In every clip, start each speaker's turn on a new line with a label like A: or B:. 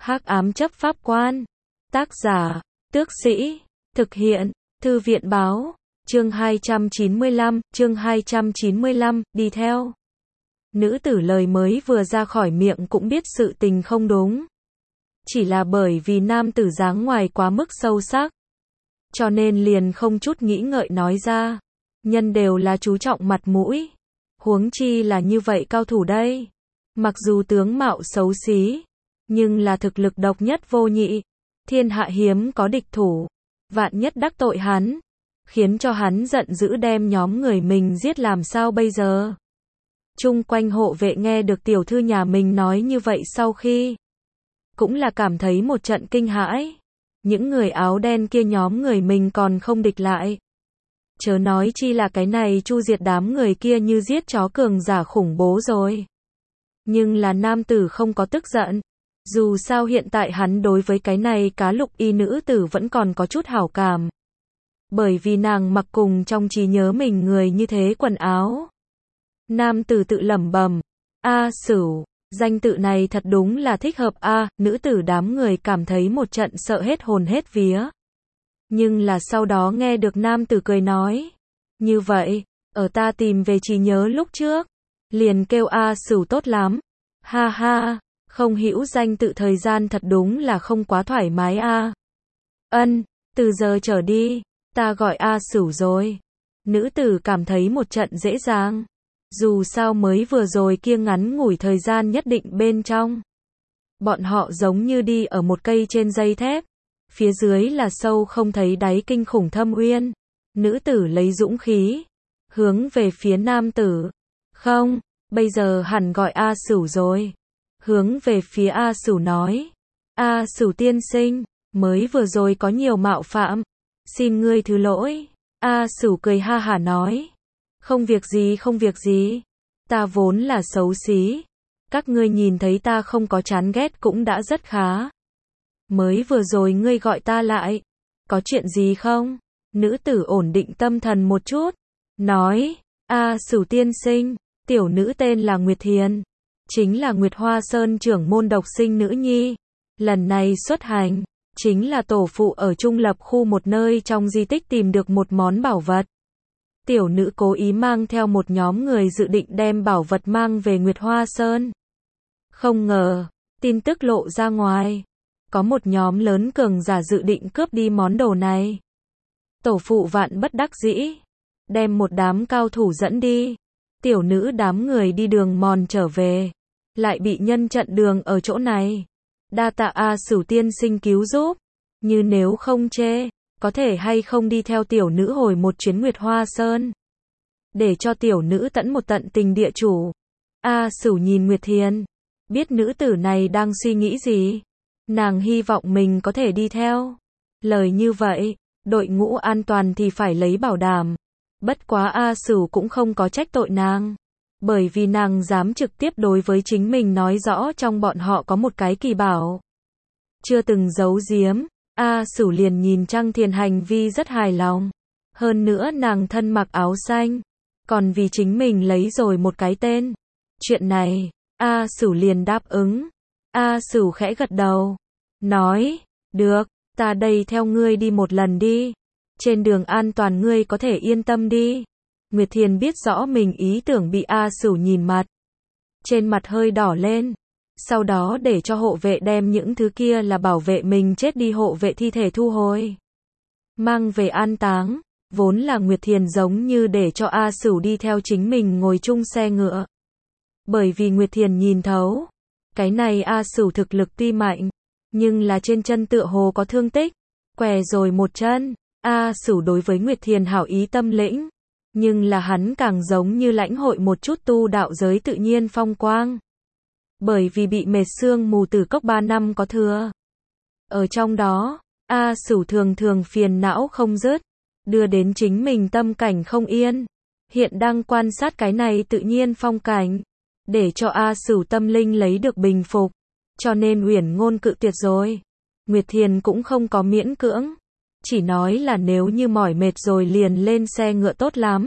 A: Hắc ám chấp pháp quan. Tác giả, Tước Sĩ. Thực hiện, Thư viện báo. Chương 295, đi theo. Nữ tử lời mới vừa ra khỏi miệng cũng biết sự tình không đúng. Chỉ là bởi vì nam tử dáng ngoài quá mức sâu sắc. Cho nên liền không chút nghĩ ngợi nói ra. Nhân đều là chú trọng mặt mũi. Huống chi là như vậy cao thủ đây. Mặc dù tướng mạo xấu xí, nhưng là thực lực độc nhất vô nhị. Thiên hạ hiếm có địch thủ. Vạn nhất đắc tội hắn, khiến cho hắn giận dữ đem nhóm người mình giết làm sao bây giờ. Chung quanh hộ vệ nghe được tiểu thư nhà mình nói như vậy sau khi, cũng là cảm thấy một trận kinh hãi. Những người áo đen kia nhóm người mình còn không địch lại. Chớ nói chi là cái này chu diệt đám người kia như giết chó cường giả khủng bố rồi. Nhưng là nam tử không có tức giận. Dù sao hiện tại hắn đối với cái này cá lục y nữ tử vẫn còn có chút hảo cảm. Bởi vì nàng mặc cùng trong trí nhớ mình người như thế quần áo. Nam tử tự lẩm bẩm, A Sửu, danh tự này thật đúng là thích hợp a. Nữ tử đám người cảm thấy một trận sợ hết hồn hết vía. Nhưng là sau đó nghe được nam tử cười nói, như vậy, ở ta tìm về trí nhớ lúc trước, liền kêu A Sửu tốt lắm. Ha ha, không hữu danh tự thời gian thật đúng là không quá thoải mái a. Ân, từ giờ trở đi, ta gọi A Sửu rồi. Nữ tử cảm thấy một trận dễ dàng. Dù sao mới vừa rồi kia ngắn ngủi thời gian nhất định bên trong. Bọn họ giống như đi ở một cây trên dây thép. Phía dưới là sâu không thấy đáy kinh khủng thâm uyên. Nữ tử lấy dũng khí, hướng về phía nam tử. Không, bây giờ hẳn gọi A Sửu rồi. Hướng về phía A Sửu nói. A Sửu tiên sinh, mới vừa rồi có nhiều mạo phạm. Xin ngươi thứ lỗi. A Sửu cười ha hả nói. Không việc gì. Ta vốn là xấu xí. Các ngươi nhìn thấy ta không có chán ghét cũng đã rất khá. Mới vừa rồi ngươi gọi ta lại. Có chuyện gì không? Nữ tử ổn định tâm thần một chút. Nói, A Sửu tiên sinh, tiểu nữ tên là Nguyệt Thiền. Chính là Nguyệt Hoa Sơn trưởng môn độc sinh nữ nhi. Lần này xuất hành, chính là tổ phụ ở Trung Lập khu một nơi trong di tích tìm được một món bảo vật. Tiểu nữ cố ý mang theo một nhóm người dự định đem bảo vật mang về Nguyệt Hoa Sơn. Không ngờ, tin tức lộ ra ngoài. Có một nhóm lớn cường giả dự định cướp đi món đồ này. Tổ phụ vạn bất đắc dĩ, đem một đám cao thủ dẫn đi. Tiểu nữ đám người đi đường mòn trở về, lại bị nhân chặn đường ở chỗ này. Đa tạ A Sửu tiên sinh cứu giúp. Như nếu không chê, có thể hay không đi theo tiểu nữ hồi một chuyến Nguyệt Hoa Sơn, để cho tiểu nữ tận một tận tình địa chủ. A Sửu nhìn Nguyệt Thiền, biết nữ tử này đang suy nghĩ gì. Nàng hy vọng mình có thể đi theo. Lời như vậy, đội ngũ an toàn thì phải lấy bảo đảm. Bất quá A Sửu cũng không có trách tội nàng. Bởi vì nàng dám trực tiếp đối với chính mình nói rõ trong bọn họ có một cái kỳ bảo. Chưa từng giấu giếm, A Sửu liền nhìn Trăng Thiền hành vi rất hài lòng. Hơn nữa nàng thân mặc áo xanh, còn vì chính mình lấy rồi một cái tên. Chuyện này, A Sửu liền đáp ứng. A Sửu khẽ gật đầu, nói, được, ta đây theo ngươi đi một lần đi. Trên đường an toàn ngươi có thể yên tâm đi. Nguyệt Thiền biết rõ mình ý tưởng bị A Sửu nhìn mặt. Trên mặt hơi đỏ lên. Sau đó để cho hộ vệ đem những thứ kia là bảo vệ mình chết đi hộ vệ thi thể thu hồi. Mang về an táng. Vốn là Nguyệt Thiền giống như để cho A Sửu đi theo chính mình ngồi chung xe ngựa. Bởi vì Nguyệt Thiền nhìn thấu. Cái này A Sửu thực lực tuy mạnh, nhưng là trên chân tựa hồ có thương tích. Què rồi một chân. A Sửu đối với Nguyệt Thiền hảo ý tâm lĩnh. Nhưng là hắn càng giống như lãnh hội một chút tu đạo giới tự nhiên phong quang. Bởi vì bị mệt xương mù tử cốc 3 năm có thừa. Ở trong đó, A Sửu thường thường phiền não không dứt, đưa đến chính mình tâm cảnh không yên. Hiện đang quan sát cái này tự nhiên phong cảnh, để cho A Sửu tâm linh lấy được bình phục. Cho nên Uyển Ngôn cự tuyệt rồi. Nguyệt Thiền cũng không có miễn cưỡng. Chỉ nói là nếu như mỏi mệt rồi liền lên xe ngựa tốt lắm.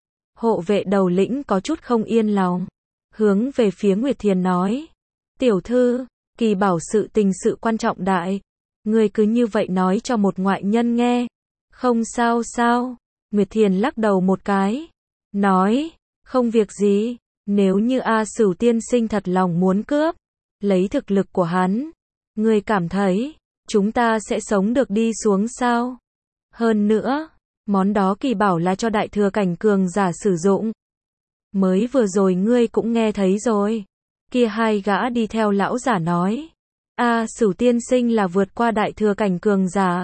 A: Hộ vệ đầu lĩnh có chút không yên lòng. Hướng về phía Nguyệt Thiền nói. Tiểu thư, Kỳ Bảo sự tình sự quan trọng đại. Ngươi cứ như vậy nói cho một ngoại nhân nghe. Không sao sao. Nguyệt Thiền lắc đầu một cái. Nói, không việc gì. Nếu như A Sửu tiên sinh thật lòng muốn cướp, lấy thực lực của hắn, ngươi cảm thấy, chúng ta sẽ sống được đi xuống sao? Hơn nữa, món đó Kỳ Bảo là cho đại thừa cảnh cường giả sử dụng. Mới vừa rồi ngươi cũng nghe thấy rồi. Kia hai gã đi theo lão giả nói. A Sửu tiên sinh là vượt qua đại thừa cảnh cường giả.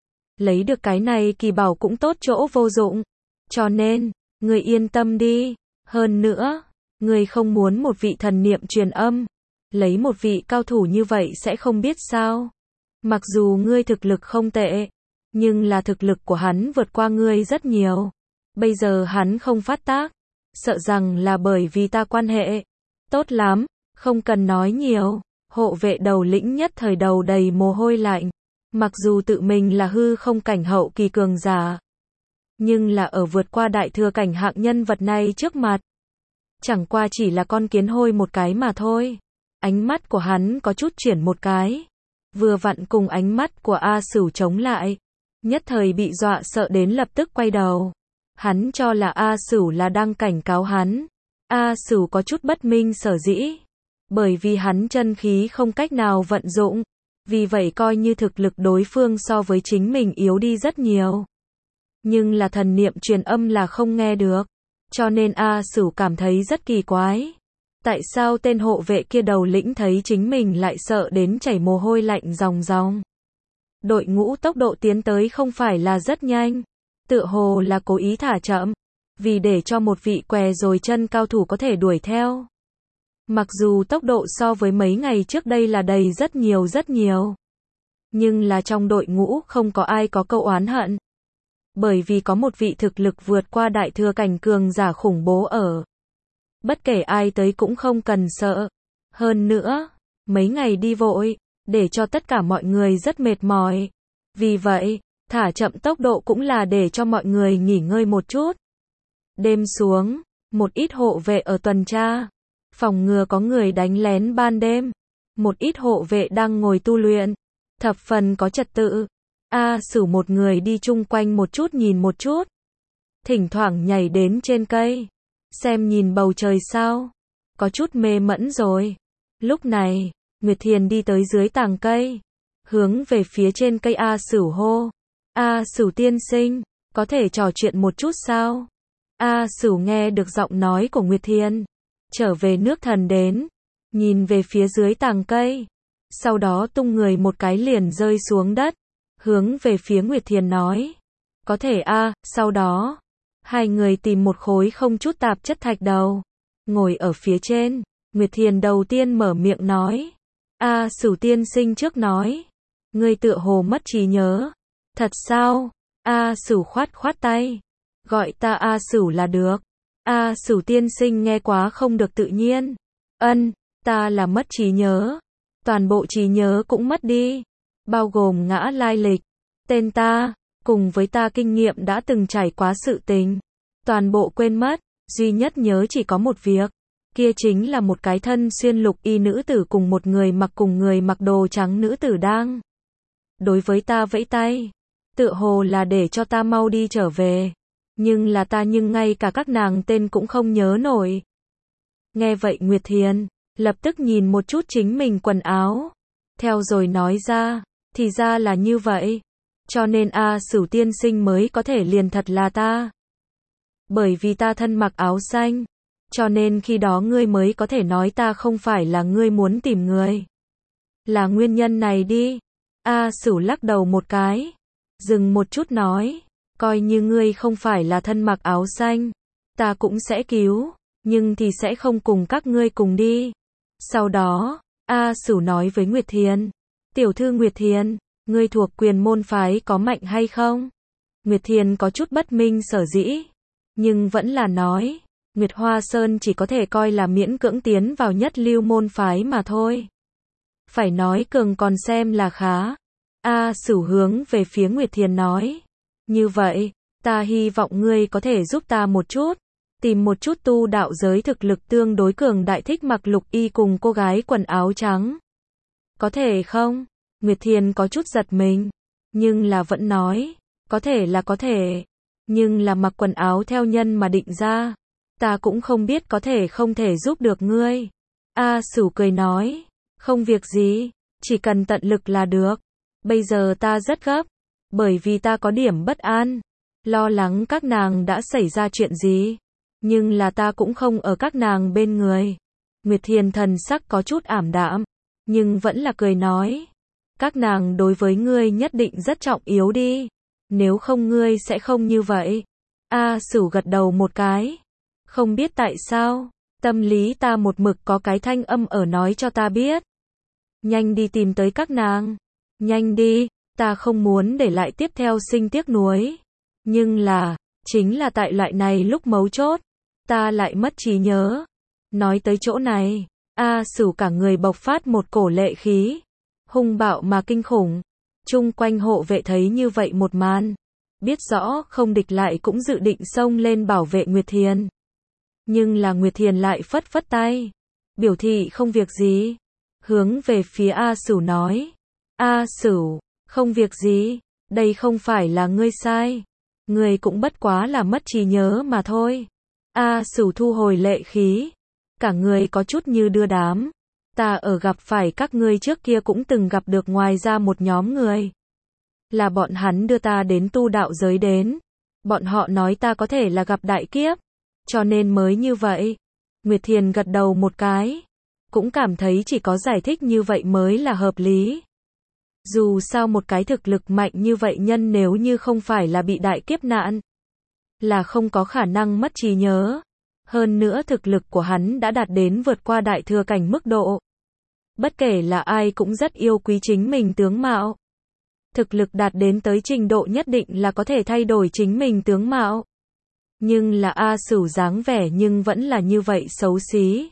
A: Lấy được cái này Kỳ Bảo cũng tốt chỗ vô dụng. Cho nên, ngươi yên tâm đi. Hơn nữa, ngươi không muốn một vị thần niệm truyền âm. Lấy một vị cao thủ như vậy sẽ không biết sao. Mặc dù ngươi thực lực không tệ, nhưng là thực lực của hắn vượt qua ngươi rất nhiều. Bây giờ hắn không phát tác, sợ rằng là bởi vì ta quan hệ. Tốt lắm, không cần nói nhiều. Hộ vệ đầu lĩnh nhất thời đầu đầy mồ hôi lạnh. Mặc dù tự mình là hư không cảnh hậu kỳ cường giả, nhưng là ở vượt qua đại thừa cảnh hạng nhân vật này trước mặt, chẳng qua chỉ là con kiến hôi một cái mà thôi. Ánh mắt của hắn có chút chuyển một cái, vừa vặn cùng ánh mắt của A Sửu chống lại, nhất thời bị dọa sợ đến lập tức quay đầu. Hắn cho là A Sửu là đang cảnh cáo hắn. A Sửu có chút bất minh sở dĩ, bởi vì hắn chân khí không cách nào vận dụng, vì vậy coi như thực lực đối phương so với chính mình yếu đi rất nhiều. Nhưng là thần niệm truyền âm là không nghe được, cho nên A Sửu cảm thấy rất kỳ quái. Tại sao tên hộ vệ kia đầu lĩnh thấy chính mình lại sợ đến chảy mồ hôi lạnh ròng ròng? Đội ngũ tốc độ tiến tới không phải là rất nhanh, tựa hồ là cố ý thả chậm, vì để cho một vị què rồi chân cao thủ có thể đuổi theo. Mặc dù tốc độ so với mấy ngày trước đây là đầy rất nhiều, nhưng là trong đội ngũ không có ai có câu oán hận. Bởi vì có một vị thực lực vượt qua đại thừa cảnh cường giả khủng bố ở. Bất kể ai tới cũng không cần sợ. Hơn nữa, mấy ngày đi vội, để cho tất cả mọi người rất mệt mỏi. Vì vậy, thả chậm tốc độ cũng là để cho mọi người nghỉ ngơi một chút. Đêm xuống, một ít hộ vệ ở tuần tra, phòng ngừa có người đánh lén ban đêm. Một ít hộ vệ đang ngồi tu luyện, thập phần có trật tự. A Sửu một người đi chung quanh một chút nhìn một chút. Thỉnh thoảng nhảy đến trên cây, xem nhìn bầu trời sao. Có chút mê mẫn rồi. Lúc này, Nguyệt Thiền đi tới dưới tàng cây, hướng về phía trên cây A Sửu hô. A Sửu tiên sinh, có thể trò chuyện một chút sao? A Sửu nghe được giọng nói của Nguyệt Thiền, trở về nước thần đến, nhìn về phía dưới tàng cây, sau đó tung người một cái liền rơi xuống đất, hướng về phía Nguyệt Thiền nói. Có thể a. Sau đó, hai người tìm một khối không chút tạp chất thạch đầu, ngồi ở phía trên. Nguyệt Thiền đầu tiên mở miệng nói. A Sửu tiên sinh trước nói. Ngươi tựa hồ mất trí nhớ. Thật sao? A Sửu khoát khoát tay. Gọi ta A Sửu là được. A Sửu tiên sinh nghe quá không được tự nhiên. Ta là mất trí nhớ. Toàn bộ trí nhớ cũng mất đi. Bao gồm ngã lai lịch, tên ta, cùng với ta kinh nghiệm đã từng trải qua sự tình. Toàn bộ quên mất, duy nhất nhớ chỉ có một việc. Kia chính là một cái thân xuyên lục y nữ tử cùng một người mặc đồ trắng nữ tử đang đối với ta vẫy tay. Tựa hồ là để cho ta mau đi trở về. Nhưng là ta ngay cả các nàng tên cũng không nhớ nổi. Nghe vậy Nguyệt Thiền lập tức nhìn một chút chính mình quần áo, theo rồi nói ra. Thì ra là như vậy. Cho nên A Sửu tiên sinh mới có thể liền thật là ta. Bởi vì ta thân mặc áo xanh, cho nên khi đó ngươi mới có thể nói ta không phải là ngươi muốn tìm người. Là nguyên nhân này đi. A Sửu lắc đầu một cái, dừng một chút nói. Coi như ngươi không phải là thân mặc áo xanh, ta cũng sẽ cứu, nhưng thì sẽ không cùng các ngươi cùng đi. Sau đó, A Sửu nói với Nguyệt Thiền. Tiểu thư Nguyệt Thiền, ngươi thuộc Quyền môn phái có mạnh hay không? Nguyệt Thiền có chút bất minh sở dĩ, nhưng vẫn là nói. Nguyệt Hoa Sơn chỉ có thể coi là miễn cưỡng tiến vào nhất lưu môn phái mà thôi. Phải nói cường còn xem là khá. A Sửu hướng về phía Nguyệt Thiền nói. Như vậy, ta hy vọng ngươi có thể giúp ta một chút. Tìm một chút tu đạo giới thực lực tương đối cường đại thích mặc lục y cùng cô gái quần áo trắng. Có thể không? Nguyệt Thiền có chút giật mình, nhưng là vẫn nói, có thể là có thể, nhưng là mặc quần áo theo nhân mà định ra. Ta cũng không biết có thể không thể giúp được ngươi. A Sửu cười nói, không việc gì, chỉ cần tận lực là được. Bây giờ ta rất gấp, bởi vì ta có điểm bất an, lo lắng các nàng đã xảy ra chuyện gì. Nhưng là ta cũng không ở các nàng bên người. Nguyệt Thiền thần sắc có chút ảm đạm, nhưng vẫn là cười nói, các nàng đối với ngươi nhất định rất trọng yếu đi, nếu không ngươi sẽ không như vậy. A Sửu gật đầu một cái, không biết tại sao, tâm lý ta một mực có cái thanh âm ở nói cho ta biết. Nhanh đi tìm tới các nàng, nhanh đi, ta không muốn để lại tiếp theo sinh tiếc nuối. Nhưng là, chính là tại loại này lúc mấu chốt, ta lại mất trí nhớ. Nói tới chỗ này, A Sửu cả người bộc phát một cổ lệ khí, hung bạo mà kinh khủng. Chung quanh hộ vệ thấy như vậy một màn, biết rõ không địch lại cũng dự định xông lên bảo vệ Nguyệt Thiền. Nhưng là Nguyệt Thiền lại phất phất tay, biểu thị không việc gì, hướng về phía A Sửu nói, A Sửu, không việc gì, đây không phải là ngươi sai, ngươi cũng bất quá là mất trí nhớ mà thôi. A Sửu thu hồi lệ khí, cả người có chút như đưa đám. Ta ở gặp phải các ngươi trước kia cũng từng gặp được ngoài ra một nhóm người. Là bọn hắn đưa ta đến tu đạo giới đến. Bọn họ nói ta có thể là gặp đại kiếp, cho nên mới như vậy. Nguyệt Thiền gật đầu một cái, cũng cảm thấy chỉ có giải thích như vậy mới là hợp lý. Dù sao một cái thực lực mạnh như vậy nhân nếu như không phải là bị đại kiếp nạn, là không có khả năng mất trí nhớ. Hơn nữa thực lực của hắn đã đạt đến vượt qua đại thừa cảnh mức độ. Bất kể là ai cũng rất yêu quý chính mình tướng mạo. Thực lực đạt đến tới trình độ nhất định là có thể thay đổi chính mình tướng mạo. Nhưng là A Sửu dáng vẻ nhưng vẫn là như vậy xấu xí.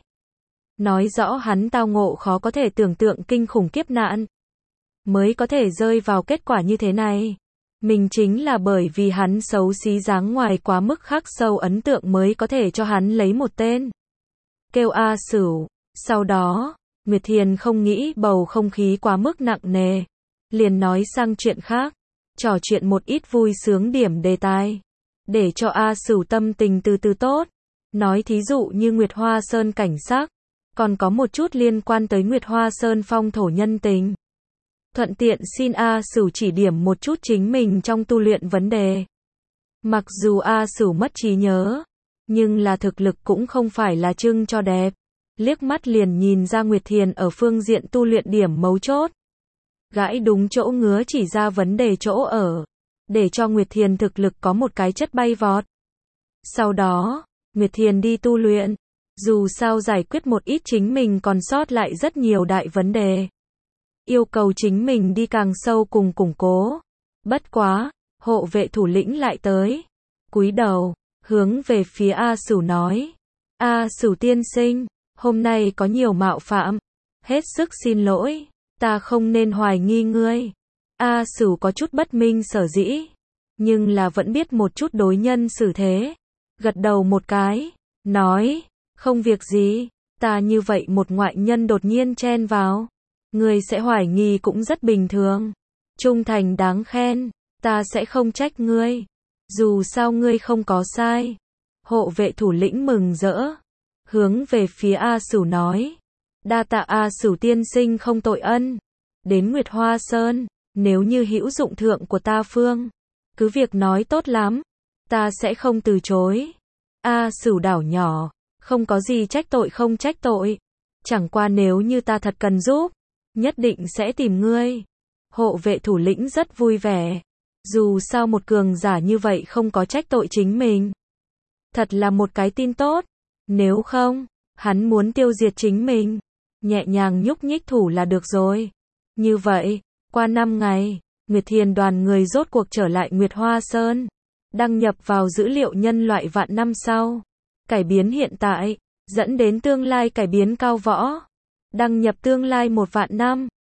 A: Nói rõ hắn tao ngộ khó có thể tưởng tượng kinh khủng kiếp nạn, mới có thể rơi vào kết quả như thế này. Mình chính là bởi vì hắn xấu xí dáng ngoài quá mức khắc sâu ấn tượng mới có thể cho hắn lấy một tên. Kêu A Sửu. Sau đó, Nguyệt Thiền không nghĩ bầu không khí quá mức nặng nề, liền nói sang chuyện khác, trò chuyện một ít vui sướng điểm đề tài, để cho A Sửu tâm tình từ từ tốt. Nói thí dụ như Nguyệt Hoa Sơn cảnh sắc, còn có một chút liên quan tới Nguyệt Hoa Sơn phong thổ nhân tình. Thuận tiện xin A Sửu chỉ điểm một chút chính mình trong tu luyện vấn đề. Mặc dù A Sửu mất trí nhớ, nhưng là thực lực cũng không phải là trưng cho đẹp. Liếc mắt liền nhìn ra Nguyệt Thiền ở phương diện tu luyện điểm mấu chốt. Gãi đúng chỗ ngứa chỉ ra vấn đề chỗ ở, để cho Nguyệt Thiền thực lực có một cái chất bay vọt. Sau đó, Nguyệt Thiền đi tu luyện, dù sao giải quyết một ít chính mình còn sót lại rất nhiều đại vấn đề. Yêu cầu chính mình đi càng sâu cùng củng cố. Bất quá, hộ vệ thủ lĩnh lại tới, cúi đầu, hướng về phía A Sửu nói, A Sửu tiên sinh, hôm nay có nhiều mạo phạm, hết sức xin lỗi, ta không nên hoài nghi ngươi. A Sửu có chút bất minh sở dĩ, nhưng là vẫn biết một chút đối nhân xử thế, gật đầu một cái, nói, không việc gì, ta như vậy một ngoại nhân đột nhiên chen vào, ngươi sẽ hoài nghi cũng rất bình thường, trung thành đáng khen, ta sẽ không trách ngươi, dù sao ngươi không có sai. Hộ vệ thủ lĩnh mừng rỡ, hướng về phía A Sửu nói, đa tạ A Sửu tiên sinh không tội ân, đến Nguyệt Hoa Sơn, nếu như hữu dụng thượng của ta phương, cứ việc nói tốt lắm, ta sẽ không từ chối. A Sửu đảo nhỏ, không có gì trách tội không trách tội, chẳng qua nếu như ta thật cần giúp, nhất định sẽ tìm ngươi. Hộ vệ thủ lĩnh rất vui vẻ, dù sao một cường giả như vậy không có trách tội chính mình. Thật là một cái tin tốt, nếu không, hắn muốn tiêu diệt chính mình, nhẹ nhàng nhúc nhích thủ là được rồi. Như vậy, qua 5 ngày, Nguyệt Thiền đoàn người rốt cuộc trở lại Nguyệt Hoa Sơn, đăng nhập vào dữ liệu nhân loại vạn năm sau, cải biến hiện tại, dẫn đến tương lai cải biến cao võ, đăng nhập tương lai 1 vạn năm.